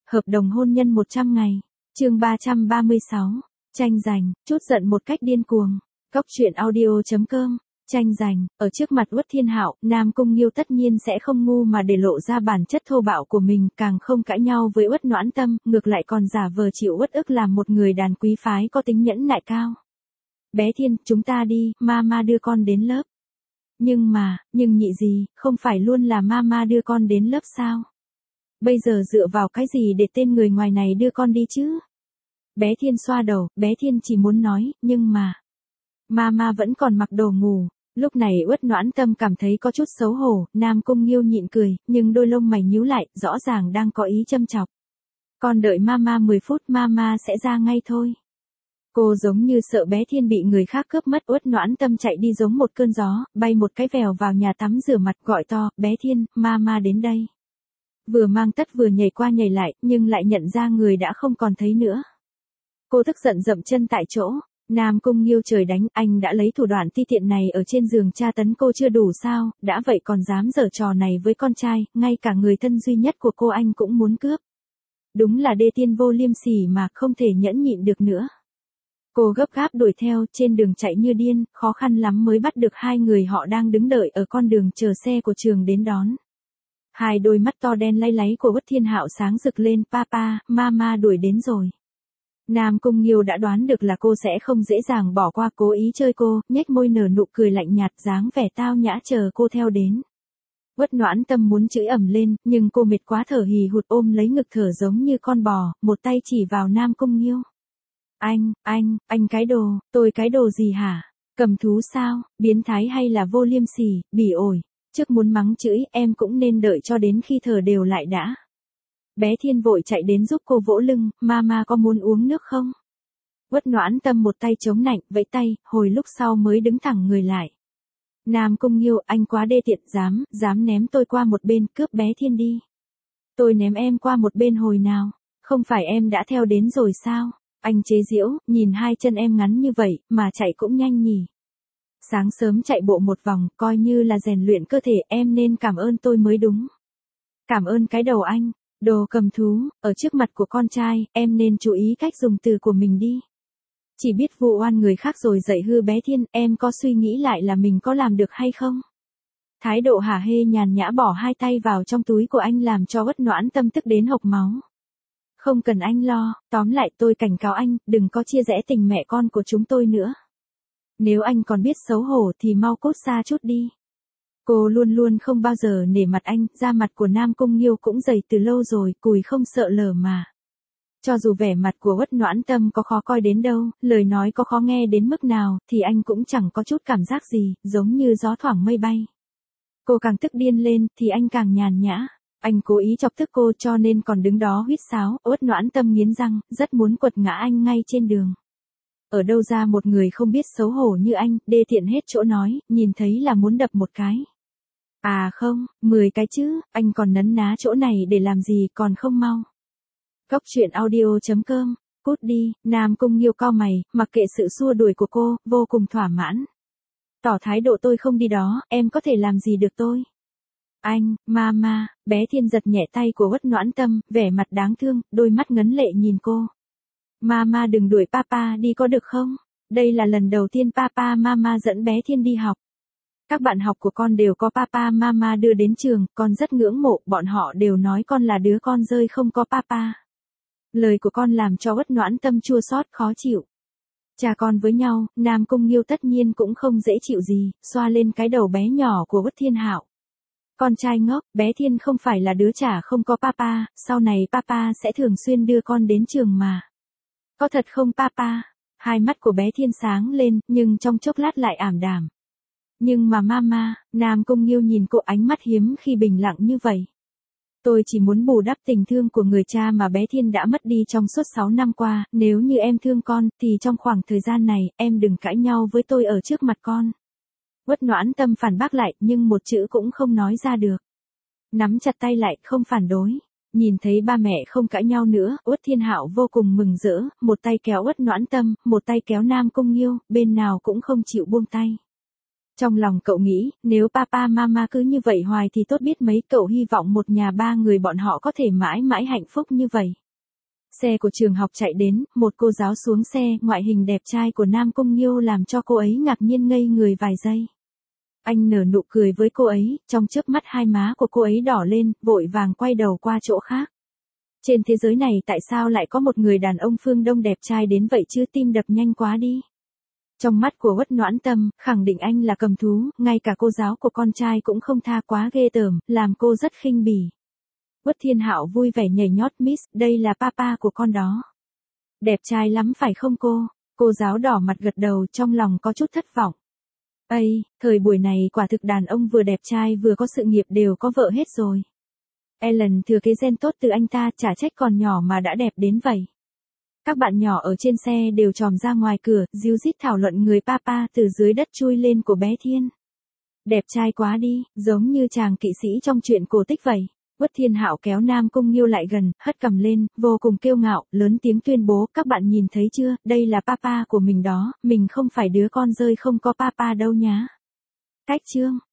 Hợp đồng hôn nhân 100 ngày. Chương 336. Tranh giành, chút giận một cách điên cuồng. Góc truyện audio.com. Tranh giành, ở trước mặt Uất Thiên Hạo, Nam Cung Nghiêu tất nhiên sẽ không ngu mà để lộ ra bản chất thô bạo của mình, càng không cãi nhau với Uất Noãn Tâm, ngược lại còn giả vờ chịu uất ức làm một người đàn quý phái có tính nhẫn nại cao. Bé Thiên, chúng ta đi, mama đưa con đến lớp. Nhưng nhị gì, không phải luôn là mama đưa con đến lớp sao? Bây giờ dựa vào cái gì để tên người ngoài này đưa con đi chứ? Bé Thiên xoa đầu, bé Thiên chỉ muốn nói, nhưng mà mama vẫn còn mặc đồ ngủ. Lúc này Uất Noãn Tâm cảm thấy có chút xấu hổ, Nam Cung Nghiêu nhịn cười, nhưng đôi lông mày nhíu lại, rõ ràng đang có ý châm chọc. Con đợi mama 10 phút, mama sẽ ra ngay thôi. Cô giống như sợ bé Thiên bị người khác cướp mất. Uất Noãn Tâm chạy đi giống một cơn gió, bay một cái vèo vào nhà tắm rửa mặt, gọi to, bé Thiên, mama đến đây. Vừa mang tất vừa nhảy qua nhảy lại, nhưng lại nhận ra người đã không còn thấy nữa. Cô tức giận dậm chân tại chỗ. Nam Cung Nghiêu trời đánh, anh đã lấy thủ đoạn ti tiện này ở trên giường tra tấn cô chưa đủ sao, đã vậy còn dám giở trò này với con trai, ngay cả người thân duy nhất của cô anh cũng muốn cướp. Đúng là đê tiện vô liêm sỉ mà không thể nhẫn nhịn được nữa. Cô gấp gáp đuổi theo, trên đường chạy như điên, khó khăn lắm mới bắt được hai người họ đang đứng đợi ở con đường chờ xe của trường đến đón. Hai đôi mắt to đen lay láy của Uất Thiên Hạo sáng rực lên, papa, mama đuổi đến rồi. Nam Cung Nghiêu đã đoán được là cô sẽ không dễ dàng bỏ qua, cố ý chơi cô, nhếch môi nở nụ cười lạnh nhạt, dáng vẻ tao nhã chờ cô theo đến. Uất Noãn Tâm muốn chửi ầm lên, nhưng cô mệt quá thở hì hụt ôm lấy ngực thở giống như con bò, một tay chỉ vào Nam Cung Nghiêu. Anh cái đồ, tôi cái đồ gì hả? Cầm thú sao, biến thái hay là vô liêm sỉ, bỉ ổi. Trước muốn mắng chửi, em cũng nên đợi cho đến khi thở đều lại đã. Bé Thiên vội chạy đến giúp cô vỗ lưng, mama có muốn uống nước không? Uất Noãn Tâm một tay chống nạnh, vẫy tay, hồi lúc sau mới đứng thẳng người lại. Nam Cung Nghiêu, anh quá đê tiện, dám ném tôi qua một bên, cướp bé Thiên đi. Tôi ném em qua một bên hồi nào? Không phải em đã theo đến rồi sao? Anh chế giễu, nhìn hai chân em ngắn như vậy, mà chạy cũng nhanh nhỉ. Sáng sớm chạy bộ một vòng, coi như là rèn luyện cơ thể, em nên cảm ơn tôi mới đúng. Cảm ơn cái đầu anh, đồ cầm thú, ở trước mặt của con trai, em nên chú ý cách dùng từ của mình đi. Chỉ biết vu oan người khác rồi dạy hư bé Thiên, em có suy nghĩ lại là mình có làm được hay không? Thái độ hả hê nhàn nhã bỏ hai tay vào trong túi của anh làm cho Uất Noãn Tâm tức đến hộc máu. Không cần anh lo, tóm lại tôi cảnh cáo anh, đừng có chia rẽ tình mẹ con của chúng tôi nữa. Nếu anh còn biết xấu hổ thì mau cút xa chút đi. Cô luôn luôn không bao giờ nể mặt anh, da mặt của Nam Cung Nghiêu cũng dày từ lâu rồi, cùi không sợ lở mà. Cho dù vẻ mặt của Uất Noãn Tâm có khó coi đến đâu, lời nói có khó nghe đến mức nào, thì anh cũng chẳng có chút cảm giác gì, giống như gió thoảng mây bay. Cô càng tức điên lên, thì anh càng nhàn nhã. Anh cố ý chọc tức cô cho nên còn đứng đó huýt sáo, Uất Noãn Tâm nghiến răng, rất muốn quật ngã anh ngay trên đường. Ở đâu ra một người không biết xấu hổ như anh, đê tiện hết chỗ nói, nhìn thấy là muốn đập một cái. À không, 10 cái chứ, anh còn nấn ná chỗ này để làm gì, còn không mau. Góc truyện audio.com, cút đi. Nam Cung Nghiêu cau mày, mặc kệ sự xua đuổi của cô, vô cùng thỏa mãn. Tỏ thái độ tôi không đi đó, em có thể làm gì được tôi. Anh, mama, bé Thiên giật nhẹ tay của Uất Noãn Tâm, vẻ mặt đáng thương, đôi mắt ngấn lệ nhìn cô. Mama đừng đuổi papa đi có được không? Đây là lần đầu tiên papa mama dẫn bé Thiên đi học. Các bạn học của con đều có papa mama đưa đến trường, con rất ngưỡng mộ, bọn họ đều nói con là đứa con rơi không có papa. Lời của con làm cho Uất Noãn Tâm chua xót khó chịu. Cha con với nhau, Nam Cung Nghiêu tất nhiên cũng không dễ chịu gì, xoa lên cái đầu bé nhỏ của Uất Thiên Hạo. Con trai ngốc, bé Thiên không phải là đứa chả không có papa, sau này papa sẽ thường xuyên đưa con đến trường mà. Có thật không papa? Hai mắt của bé Thiên sáng lên, nhưng trong chốc lát lại ảm đạm. Nhưng mà mama, Nam Cung Nghiêu nhìn cô ánh mắt hiếm khi bình lặng như vậy. Tôi chỉ muốn bù đắp tình thương của người cha mà bé Thiên đã mất đi trong suốt 6 năm qua, nếu như em thương con, thì trong khoảng thời gian này, em đừng cãi nhau với tôi ở trước mặt con. Uất Noãn Tâm phản bác lại, nhưng một chữ cũng không nói ra được. Nắm chặt tay lại, không phản đối. Nhìn thấy ba mẹ không cãi nhau nữa, Uất Thiên Hạo vô cùng mừng rỡ, một tay kéo Uất Noãn Tâm, một tay kéo Nam Cung Nghiêu, bên nào cũng không chịu buông tay. Trong lòng cậu nghĩ, nếu papa mama cứ như vậy hoài thì tốt biết mấy, cậu hy vọng một nhà ba người bọn họ có thể mãi mãi hạnh phúc như vậy. Xe của trường học chạy đến, một cô giáo xuống xe, ngoại hình đẹp trai của Nam Cung Nghiêu làm cho cô ấy ngạc nhiên ngây người vài giây. Anh nở nụ cười với cô ấy, trong chớp mắt hai má của cô ấy đỏ lên, vội vàng quay đầu qua chỗ khác. Trên thế giới này tại sao lại có một người đàn ông phương Đông đẹp trai đến vậy chứ, tim đập nhanh quá đi. Trong mắt của Uất Noãn Tâm, khẳng định anh là cầm thú, ngay cả cô giáo của con trai cũng không tha, quá ghê tởm, làm cô rất khinh bỉ. Uất Thiên Hạo vui vẻ nhảy nhót, Miss, đây là papa của con đó. Đẹp trai lắm phải không cô? Cô giáo đỏ mặt gật đầu, trong lòng có chút thất vọng. Ây, thời buổi này quả thực đàn ông vừa đẹp trai vừa có sự nghiệp đều có vợ hết rồi. Ellen thừa kế gen tốt từ anh ta, chả trách còn nhỏ mà đã đẹp đến vậy. Các bạn nhỏ ở trên xe đều tròm ra ngoài cửa, díu dít thảo luận người papa từ dưới đất chui lên của bé Thiên. Đẹp trai quá đi, giống như chàng kỵ sĩ trong truyện cổ tích vậy. Uất Thiên Hạo kéo Nam Cung Nghiêu lại gần, hất cằm lên, vô cùng kiêu ngạo, lớn tiếng tuyên bố, các bạn nhìn thấy chưa, đây là papa của mình đó, mình không phải đứa con rơi không có papa đâu nhá. Cách chương.